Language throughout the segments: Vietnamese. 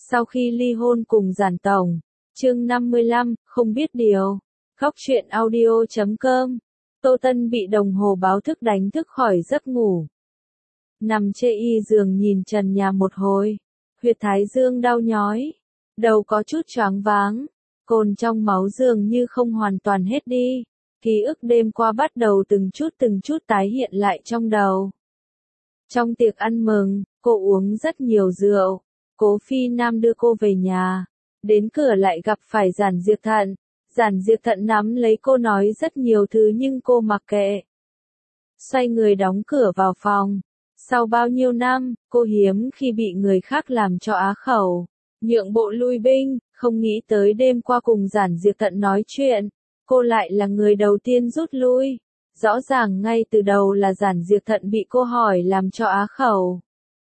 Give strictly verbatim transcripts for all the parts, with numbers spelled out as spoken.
Sau khi ly hôn cùng Giản Tổng. Chương năm mươi lăm, không biết điều. Góc truyện audio chấm com. Tô Tân bị đồng hồ báo thức đánh thức khỏi giấc ngủ. Nằm chê y giường nhìn trần nhà một hồi. Huyệt thái dương đau nhói. Đầu có chút choáng váng. Cồn trong máu dường như không hoàn toàn hết đi. Ký ức đêm qua bắt đầu từng chút từng chút tái hiện lại trong đầu. Trong tiệc ăn mừng, cô uống rất nhiều rượu. Cố Phi Nam đưa cô về nhà. Đến cửa lại gặp phải Giản Diệp Thận. Giản Diệp Thận nắm lấy cô nói rất nhiều thứ nhưng cô mặc kệ. Xoay người đóng cửa vào phòng. Sau bao nhiêu năm, cô hiếm khi bị người khác làm cho á khẩu. Nhượng bộ lui binh, không nghĩ tới đêm qua cùng Giản Diệp Thận nói chuyện. Cô lại là người đầu tiên rút lui. Rõ ràng ngay từ đầu là Giản Diệp Thận bị cô hỏi làm cho á khẩu.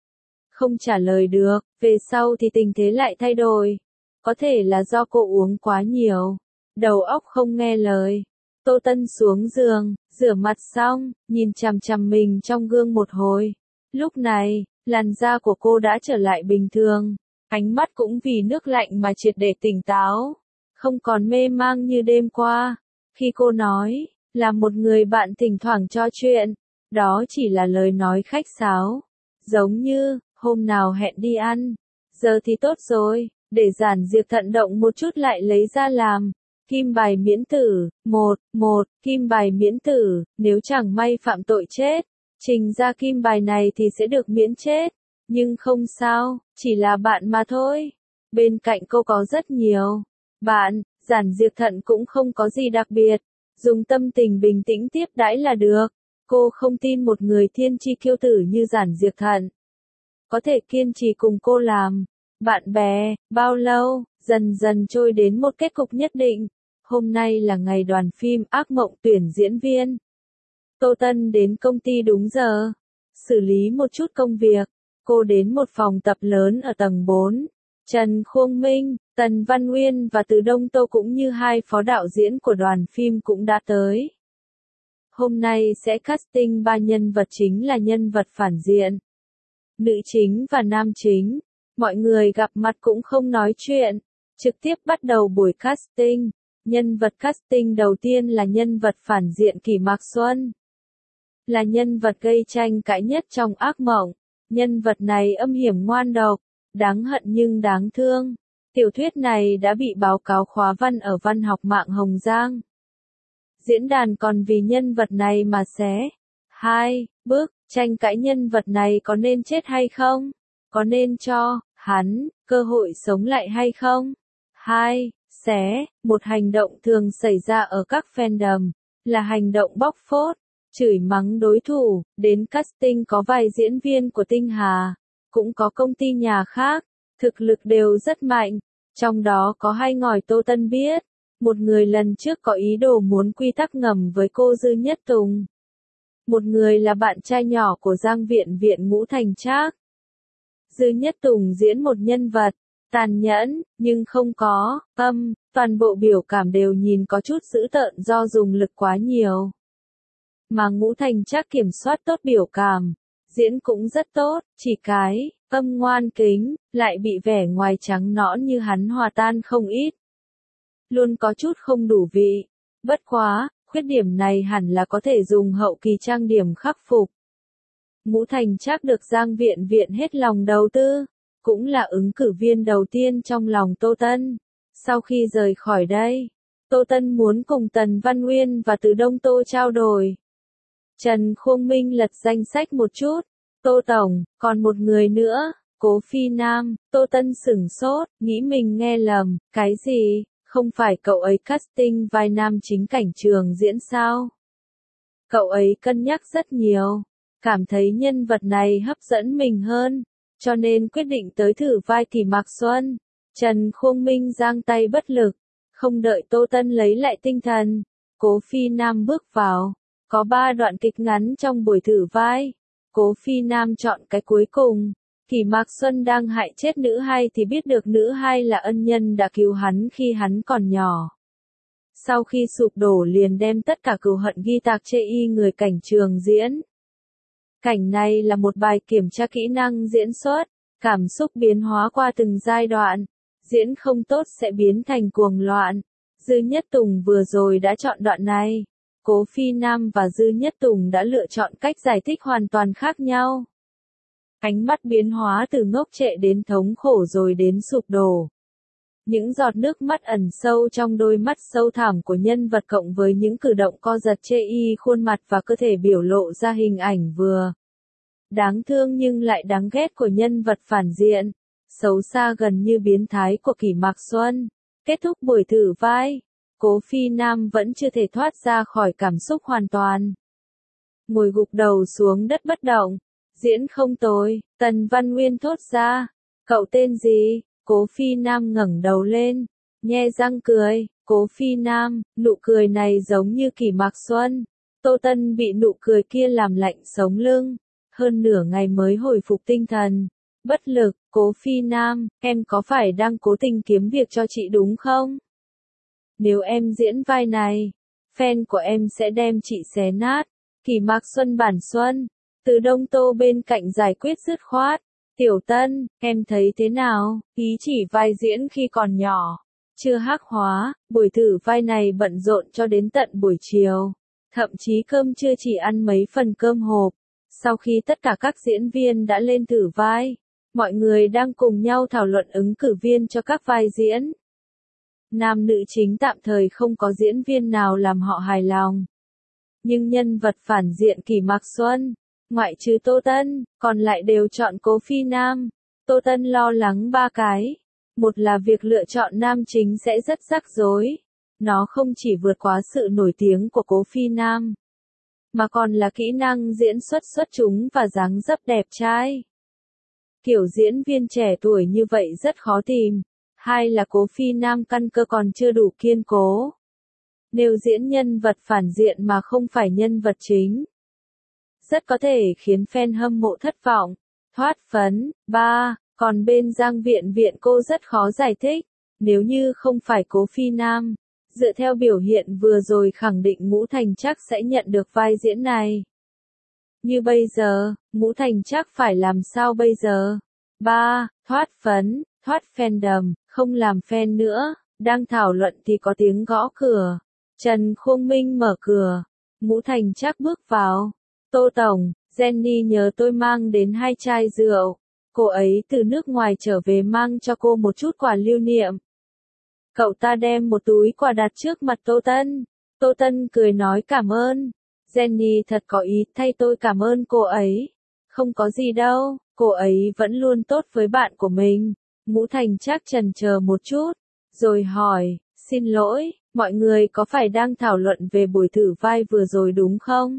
Không trả lời được, về sau thì tình thế lại thay đổi. Có thể là do cô uống quá nhiều. Đầu óc không nghe lời. Tô Tân xuống giường, rửa mặt xong, nhìn chằm chằm mình trong gương một hồi. Lúc này, làn da của cô đã trở lại bình thường. Ánh mắt cũng vì nước lạnh mà triệt để tỉnh táo. Không còn mê mang như đêm qua. Khi cô nói, là một người bạn thỉnh thoảng cho chuyện. Đó chỉ là lời nói khách sáo. Giống như, hôm nào hẹn đi ăn. Giờ thì tốt rồi, để Giản Diệp Thận động một chút lại lấy ra làm. Kim bài miễn tử, một, một, kim bài miễn tử, nếu chẳng may phạm tội chết. Trình ra kim bài này thì sẽ được miễn chết. Nhưng không sao, chỉ là bạn mà thôi. Bên cạnh cô có rất nhiều bạn, Giản Diệp Thận cũng không có gì đặc biệt. Dùng tâm tình bình tĩnh tiếp đãi là được. Cô không tin một người thiên chi kiêu tử như Giản Diệp Thận có thể kiên trì cùng cô làm bạn bè, bao lâu, dần dần trôi đến một kết cục nhất định. Hôm nay là ngày đoàn phim Ác Mộng tuyển diễn viên. Tô Tân đến công ty đúng giờ, xử lý một chút công việc. Cô đến một phòng tập lớn ở tầng bốn. Trần Khuông Minh, Tần Văn Nguyên và Từ Đông Tô cũng như hai phó đạo diễn của đoàn phim cũng đã tới. Hôm nay sẽ casting ba nhân vật chính là nhân vật phản diện, nữ chính và nam chính. Mọi người gặp mặt cũng không nói chuyện, trực tiếp bắt đầu buổi casting. Nhân vật casting đầu tiên là nhân vật phản diện Kỷ Mạc Xuân. Là nhân vật gây tranh cãi nhất trong Ác Mộng. Nhân vật này âm hiểm ngoan độc, đáng hận nhưng đáng thương. Tiểu thuyết này đã bị báo cáo khóa văn ở Văn học mạng Hồng Giang. Diễn đàn còn vì nhân vật này mà xé. Hai, bước, tranh cãi nhân vật này có nên chết hay không? Có nên cho hắn cơ hội sống lại hay không? Hai, xé, một hành động thường xảy ra ở các fandom, là hành động bóc phốt, chửi mắng đối thủ. Đến casting có vài diễn viên của Tinh Hà, cũng có công ty nhà khác, thực lực đều rất mạnh. Trong đó có hai ngòi Tô Tân biết. Một người lần trước có ý đồ muốn quy tắc ngầm với cô Dư Nhất Tùng. Một người là bạn trai nhỏ của Giang Viện Viện Ngũ Thành Trác. Dư Nhất Tùng diễn một nhân vật tàn nhẫn, nhưng không có tâm, toàn bộ biểu cảm đều nhìn có chút dữ tợn do dùng lực quá nhiều. Mà Ngũ Thành Trác kiểm soát tốt biểu cảm, diễn cũng rất tốt, chỉ cái âm ngoan kính, lại bị vẻ ngoài trắng nõn như hắn hòa tan không ít. Luôn có chút không đủ vị. Bất quá, khuyết điểm này hẳn là có thể dùng hậu kỳ trang điểm khắc phục. Ngũ Thành Trác được Giang Viện Viện hết lòng đầu tư, cũng là ứng cử viên đầu tiên trong lòng Tô Tân. Sau khi rời khỏi đây, Tô Tân muốn cùng Tần Văn Nguyên và Từ Đông Tô trao đổi. Trần Khuông Minh lật danh sách một chút. Tô Tổng, còn một người nữa, Cố Phi Nam. Tô Tân sửng sốt, nghĩ mình nghe lầm. Cái gì? Không phải cậu ấy casting vai nam chính Cảnh Trường diễn sao? Cậu ấy cân nhắc rất nhiều, cảm thấy nhân vật này hấp dẫn mình hơn, cho nên quyết định tới thử vai Kỷ Mạc Xuân. Trần Khuông Minh giang tay bất lực, không đợi Tô Tân lấy lại tinh thần. Cố Phi Nam bước vào, có ba đoạn kịch ngắn trong buổi thử vai. Cố Phi Nam chọn cái cuối cùng. Kỷ Mạc Xuân đang hại chết nữ hai thì biết được nữ hai là ân nhân đã cứu hắn khi hắn còn nhỏ. Sau khi sụp đổ liền đem tất cả cừu hận ghi tạc chê y người Cảnh Trường diễn. Cảnh này là một bài kiểm tra kỹ năng diễn xuất. Cảm xúc biến hóa qua từng giai đoạn, diễn không tốt sẽ biến thành cuồng loạn. Dư Nhất Tùng vừa rồi đã chọn đoạn này. Cố Phi Nam và Dư Nhất Tùng đã lựa chọn cách giải thích hoàn toàn khác nhau. Ánh mắt biến hóa từ ngốc trệ đến thống khổ rồi đến sụp đổ. Những giọt nước mắt ẩn sâu trong đôi mắt sâu thẳm của nhân vật cộng với những cử động co giật chê y khuôn mặt và cơ thể biểu lộ ra hình ảnh vừa đáng thương nhưng lại đáng ghét của nhân vật phản diện, xấu xa gần như biến thái của Kỷ Mạc Xuân. Kết thúc buổi thử vai, Cố Phi Nam vẫn chưa thể thoát ra khỏi cảm xúc hoàn toàn. Ngồi gục đầu xuống đất bất động. Diễn không tồi, Tần Văn Nguyên thốt ra. Cậu tên gì? Cố Phi Nam ngẩng đầu lên, nhe răng cười. Cố Phi Nam, nụ cười này giống như Kỷ Mạc Xuân. Tô Tân bị nụ cười kia làm lạnh sống lưng. Hơn nửa ngày mới hồi phục tinh thần. Bất lực, Cố Phi Nam, em có phải đang cố tình kiếm việc cho chị đúng không? Nếu em diễn vai này, fan của em sẽ đem chị xé nát. Kỷ Mạc Xuân bản Xuân. Từ Đông Tô bên cạnh giải quyết dứt khoát. Tiểu Tân, em thấy thế nào? Ý chỉ vai diễn khi còn nhỏ. Chưa hắc hóa, buổi thử vai này bận rộn cho đến tận buổi chiều. Thậm chí cơm trưa chỉ ăn mấy phần cơm hộp. Sau khi tất cả các diễn viên đã lên thử vai, mọi người đang cùng nhau thảo luận ứng cử viên cho các vai diễn. Nam nữ chính tạm thời không có diễn viên nào làm họ hài lòng. Nhưng nhân vật phản diện Kỷ Mạc Xuân, ngoại trừ Tô Tân, còn lại đều chọn Cố Phi Nam. Tô Tân lo lắng ba cái. Một là việc lựa chọn nam chính sẽ rất rắc rối. Nó không chỉ vượt quá sự nổi tiếng của Cố Phi Nam, mà còn là kỹ năng diễn xuất xuất chúng và dáng dấp đẹp trai. Kiểu diễn viên trẻ tuổi như vậy rất khó tìm. Hai là Cố Phi Nam căn cơ còn chưa đủ kiên cố. Nếu diễn nhân vật phản diện mà không phải nhân vật chính, rất có thể khiến fan hâm mộ thất vọng, thoát phấn. Ba, còn bên Giang Viện Viện cô rất khó giải thích. Nếu như không phải Cố Phi Nam, dựa theo biểu hiện vừa rồi khẳng định Ngũ Thành Trắc sẽ nhận được vai diễn này. Như bây giờ, Ngũ Thành Trắc phải làm sao bây giờ? Ba, thoát phấn, thoát fandom, không làm fan nữa. Đang thảo luận thì có tiếng gõ cửa. Trần Khung Minh mở cửa. Ngũ Thành Trắc bước vào. Tô Tổng, Jenny nhờ tôi mang đến hai chai rượu. Cô ấy từ nước ngoài trở về mang cho cô một chút quà lưu niệm. Cậu ta đem một túi quà đặt trước mặt Tô Tân. Tô Tân cười nói cảm ơn. Jenny thật có ý thay tôi cảm ơn cô ấy. Không có gì đâu, cô ấy vẫn luôn tốt với bạn của mình. Ngũ Thành Trắc chần chờ một chút, rồi hỏi, xin lỗi, mọi người có phải đang thảo luận về buổi thử vai vừa rồi đúng không?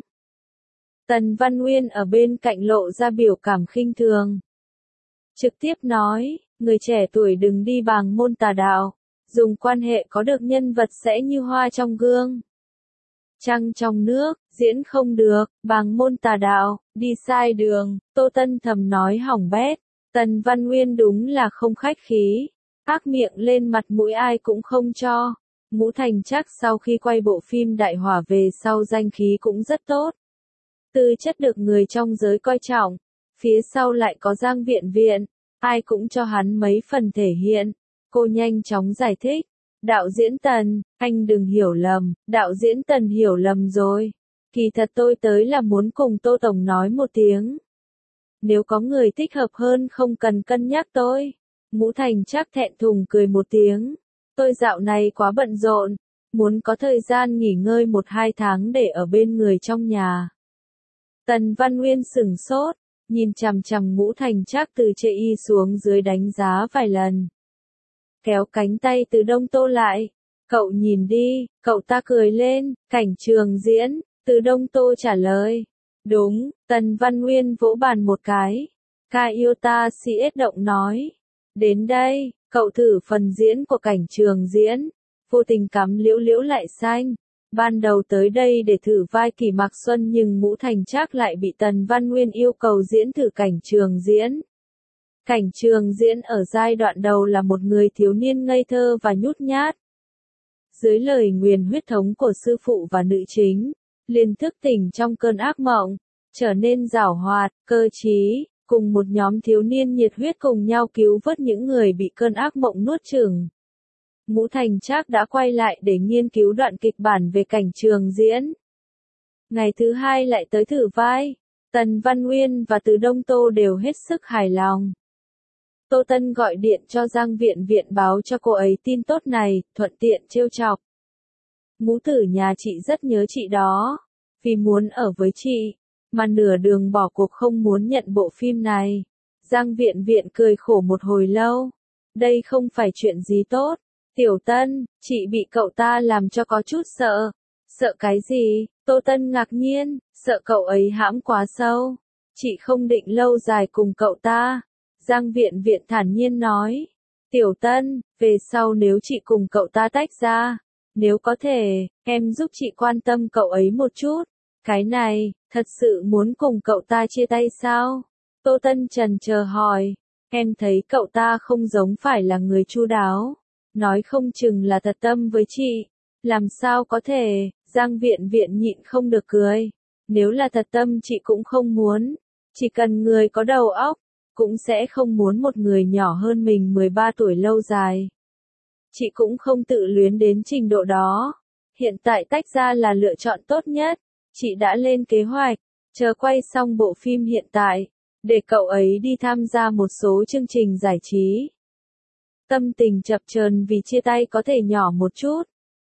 Tần Văn Nguyên ở bên cạnh lộ ra biểu cảm khinh thường. Trực tiếp nói, người trẻ tuổi đừng đi bàng môn tà đạo, dùng quan hệ có được nhân vật sẽ như hoa trong gương. Trăng trong nước, diễn không được, bàng môn tà đạo, đi sai đường. Tô Tân thầm nói hỏng bét. Tần Văn Nguyên đúng là không khách khí. Ác miệng lên mặt mũi ai cũng không cho. Ngũ Thành Trắc sau khi quay bộ phim Đại Hỏa về sau danh khí cũng rất tốt. Tư chất được người trong giới coi trọng. Phía sau lại có Giang Viện Viện. Ai cũng cho hắn mấy phần thể hiện. Cô nhanh chóng giải thích. Đạo diễn Tần, anh đừng hiểu lầm, đạo diễn Tần hiểu lầm rồi. Kỳ thật tôi tới là muốn cùng Tô Tổng nói một tiếng. Nếu có người thích hợp hơn không cần cân nhắc tôi. Ngũ Thành Trắc thẹn thùng cười một tiếng. Tôi dạo này quá bận rộn, muốn có thời gian nghỉ ngơi một hai tháng để ở bên người trong nhà. Tần Văn Nguyên sửng sốt, nhìn chằm chằm Ngũ Thành Trắc từ chê y xuống dưới đánh giá vài lần. Kéo cánh tay Từ Đông Tô lại. Cậu nhìn đi, cậu ta cười lên, cảnh trường diễn. Từ Đông Tô trả lời. Đúng, Tần Văn Nguyên vỗ bàn một cái. Kaiota xê ét động nói. Đến đây, cậu thử phần diễn của cảnh trường diễn. Vô tình cắm liễu liễu lại xanh. Ban đầu tới đây để thử vai Kỷ Mạc Xuân nhưng Ngũ Thành Trắc lại bị Tần Văn Nguyên yêu cầu diễn thử cảnh trường diễn. Cảnh trường diễn ở giai đoạn đầu là một người thiếu niên ngây thơ và nhút nhát. Dưới lời nguyền huyết thống của sư phụ và nữ chính, liền thức tỉnh trong cơn ác mộng, trở nên giảo hoạt, cơ trí, cùng một nhóm thiếu niên nhiệt huyết cùng nhau cứu vớt những người bị cơn ác mộng nuốt chửng. Ngũ Thành Trác đã quay lại để nghiên cứu đoạn kịch bản về cảnh trường diễn. Ngày thứ hai lại tới thử vai, Tần Văn Uyên và Từ Đông Tô đều hết sức hài lòng. Tô Tân gọi điện cho Giang Viện Viện báo cho cô ấy tin tốt này, thuận tiện trêu chọc. Ngũ tử nhà chị rất nhớ chị đó, vì muốn ở với chị, mà nửa đường bỏ cuộc không muốn nhận bộ phim này. Giang Viện Viện cười khổ một hồi lâu. Đây không phải chuyện gì tốt. Tiểu Tân, chị bị cậu ta làm cho có chút sợ. Sợ cái gì? Tô Tân ngạc nhiên, sợ cậu ấy hãm quá sâu. Chị không định lâu dài cùng cậu ta. Giang Viện Viện thản nhiên nói. Tiểu Tân, về sau nếu chị cùng cậu ta tách ra, nếu có thể, em giúp chị quan tâm cậu ấy một chút. Cái này, thật sự muốn cùng cậu ta chia tay sao? Tô Tân chần chờ hỏi. Em thấy cậu ta không giống phải là người chu đáo. Nói không chừng là thật tâm với chị. Làm sao có thể? Giang Viện Viện nhịn không được cười. Nếu là thật tâm chị cũng không muốn. Chỉ cần người có đầu óc, cũng sẽ không muốn một người nhỏ hơn mình mười ba tuổi lâu dài. Chị cũng không tự luyến đến trình độ đó. Hiện tại tách ra là lựa chọn tốt nhất. Chị đã lên kế hoạch, chờ quay xong bộ phim hiện tại, để cậu ấy đi tham gia một số chương trình giải trí. Tâm tình chập chờn vì chia tay có thể nhỏ một chút.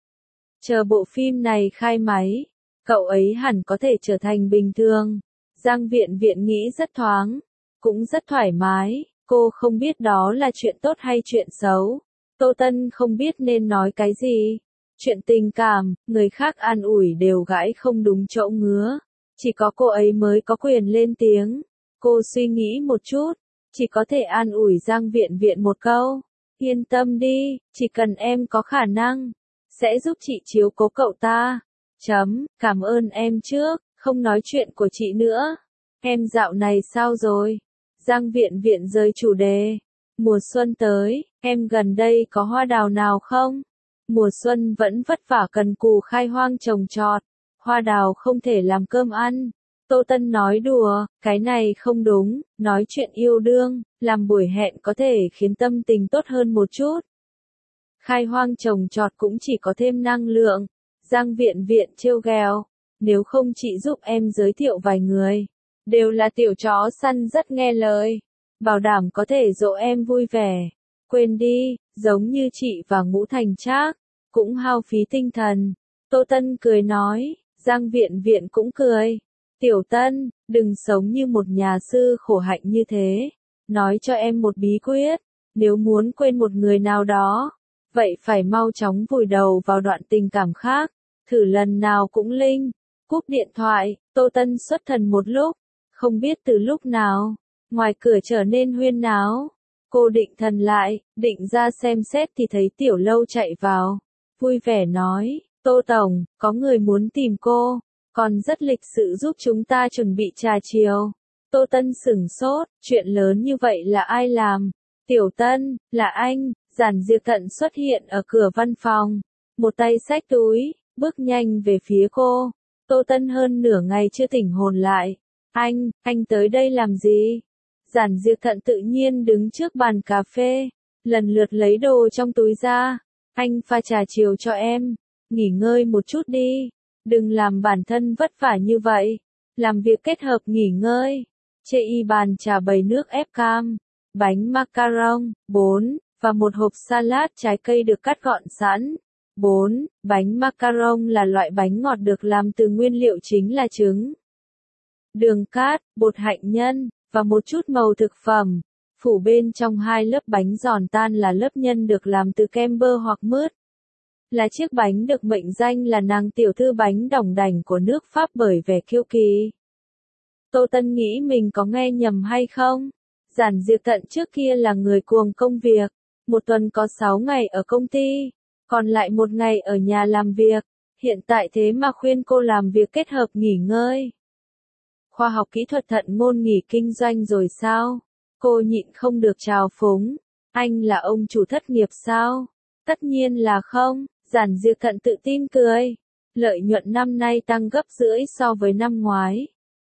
Chờ bộ phim này khai máy, cậu ấy hẳn có thể trở thành bình thường. Giang Viện Viện nghĩ rất thoáng, cũng rất thoải mái, cô không biết đó là chuyện tốt hay chuyện xấu. Tô Tân không biết nên nói cái gì. Chuyện tình cảm, người khác an ủi đều gãi không đúng chỗ ngứa. Chỉ có cô ấy mới có quyền lên tiếng. Cô suy nghĩ một chút, chỉ có thể an ủi Giang Viện Viện một câu. Yên tâm đi, chỉ cần em có khả năng, sẽ giúp chị chiếu cố cậu ta. Chấm, cảm ơn em trước, không nói chuyện của chị nữa. Em dạo này sao rồi? Giang Viện Viện rời chủ đề. Mùa xuân tới, em gần đây có hoa đào nào không? Mùa xuân vẫn vất vả cần cù khai hoang trồng trọt. Hoa đào không thể làm cơm ăn. Tô Tân nói đùa, cái này không đúng, nói chuyện yêu đương, làm buổi hẹn có thể khiến tâm tình tốt hơn một chút. Khai hoang trồng trọt cũng chỉ có thêm năng lượng. Giang Viện Viện trêu ghẹo, nếu không chị giúp em giới thiệu vài người. Đều là tiểu chó săn rất nghe lời. Bảo đảm có thể dỗ em vui vẻ. Quên đi, giống như chị và Ngũ Thành Trác, cũng hao phí tinh thần. Tô Tân cười nói, Giang Viện Viện cũng cười. Tiểu Tân, đừng sống như một nhà sư khổ hạnh như thế. Nói cho em một bí quyết, nếu muốn quên một người nào đó, vậy phải mau chóng vùi đầu vào đoạn tình cảm khác. Thử lần nào cũng linh. Cúp điện thoại, Tô Tân xuất thần một lúc, không biết từ lúc nào, ngoài cửa trở nên huyên náo. Cô định thần lại, định ra xem xét thì thấy Tiểu Lâu chạy vào. Vui vẻ nói, Tô Tổng, có người muốn tìm cô, còn rất lịch sự giúp chúng ta chuẩn bị trà chiều. Tô Tân sửng sốt, chuyện lớn như vậy là ai làm? Tiểu Tân, là anh. Giản Diệp Thận xuất hiện ở cửa văn phòng, một tay xách túi, bước nhanh về phía cô. Tô Tân hơn nửa ngày chưa tỉnh hồn lại. Anh, anh tới đây làm gì? Giản Diệp Thận tự nhiên đứng trước bàn cà phê, lần lượt lấy đồ trong túi ra. Anh pha trà chiều cho em, nghỉ ngơi một chút đi, đừng làm bản thân vất vả như vậy. Làm việc kết hợp nghỉ ngơi. Chê y bàn trà bày nước ép cam, bánh macaron, bốn, và một hộp salad trái cây được cắt gọn sẵn. bốn. Bánh macaron là loại bánh ngọt được làm từ nguyên liệu chính là trứng, đường cát, bột hạnh nhân, và một chút màu thực phẩm. Phủ bên trong hai lớp bánh giòn tan là lớp nhân được làm từ kem bơ hoặc mứt. Là chiếc bánh được mệnh danh là nàng tiểu thư bánh đỏng đảnh của nước Pháp bởi vẻ kiêu kỳ. Tô Tân nghĩ mình có nghe nhầm hay không? Giản Diệp Thận trước kia là người cuồng công việc, một tuần có sáu ngày ở công ty, còn lại một ngày ở nhà làm việc. Hiện tại thế mà khuyên cô làm việc kết hợp nghỉ ngơi. Khoa học kỹ thuật thận ngôn nghỉ kinh doanh rồi sao? Cô nhịn không được trào phúng. Anh là ông chủ thất nghiệp sao? Tất nhiên là không. Giản Diệp Thận tự tin cười. Lợi nhuận năm nay tăng gấp rưỡi so với năm ngoái.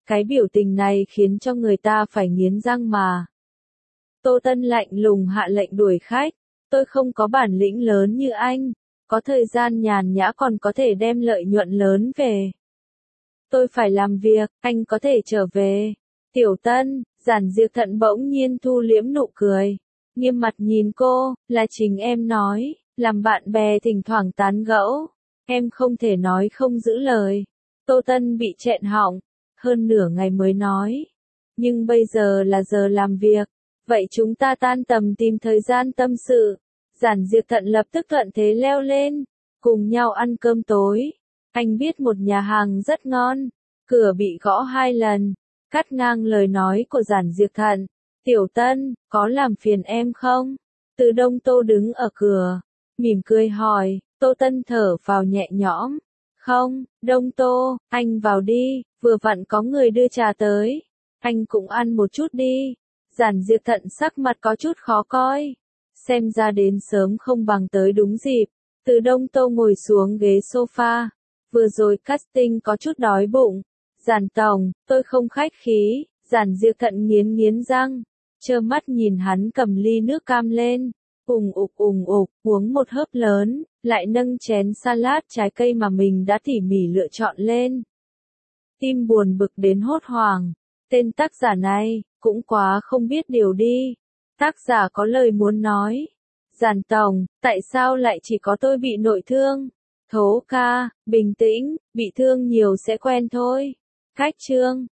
Cái biểu tình này khiến cho người ta phải nghiến răng mà. Tô Tân lạnh lùng hạ lệnh đuổi khách. Tôi không có bản lĩnh lớn như anh, có thời gian nhàn nhã còn có thể đem lợi nhuận lớn về. Tôi phải làm việc, anh có thể trở về. Tiểu Tân, Giản Diệp Thận bỗng nhiên thu liễm nụ cười. Nghiêm mặt nhìn cô, là chính em nói, làm bạn bè thỉnh thoảng tán gẫu. Em không thể nói không giữ lời. Tô Tân bị nghẹn họng, hơn nửa ngày mới nói. Nhưng bây giờ là giờ làm việc, vậy chúng ta tan tầm tìm thời gian tâm sự. Giản Diệp Thận lập tức thuận thế leo lên, cùng nhau ăn cơm tối. Anh biết một nhà hàng rất ngon, cửa bị gõ hai lần, cắt ngang lời nói của Giản Diệp Thận. Tiểu Tân, có làm phiền em không? Từ Đông Tô đứng ở cửa, mỉm cười hỏi. Tô Tân thở vào nhẹ nhõm. Không, Đông Tô, anh vào đi, vừa vặn có người đưa trà tới. Anh cũng ăn một chút đi. Giản Diệp Thận sắc mặt có chút khó coi. Xem ra đến sớm không bằng tới đúng dịp. Từ Đông Tô ngồi xuống ghế sofa. Vừa rồi casting có chút đói bụng. Giản tổng, tôi không khách khí. Giản Diệp Thận nghiến nghiến răng, trơ mắt nhìn hắn cầm ly nước cam lên, ùng ục ùng ục, uống một hớp lớn, lại nâng chén salad trái cây mà mình đã tỉ mỉ lựa chọn lên. Tim buồn bực đến hốt hoảng, tên tác giả này, cũng quá không biết điều đi. Tác giả có lời muốn nói. Giản tổng, tại sao lại chỉ có tôi bị nội thương? Thố ca, bình tĩnh, bị thương nhiều sẽ quen thôi. Khách trương,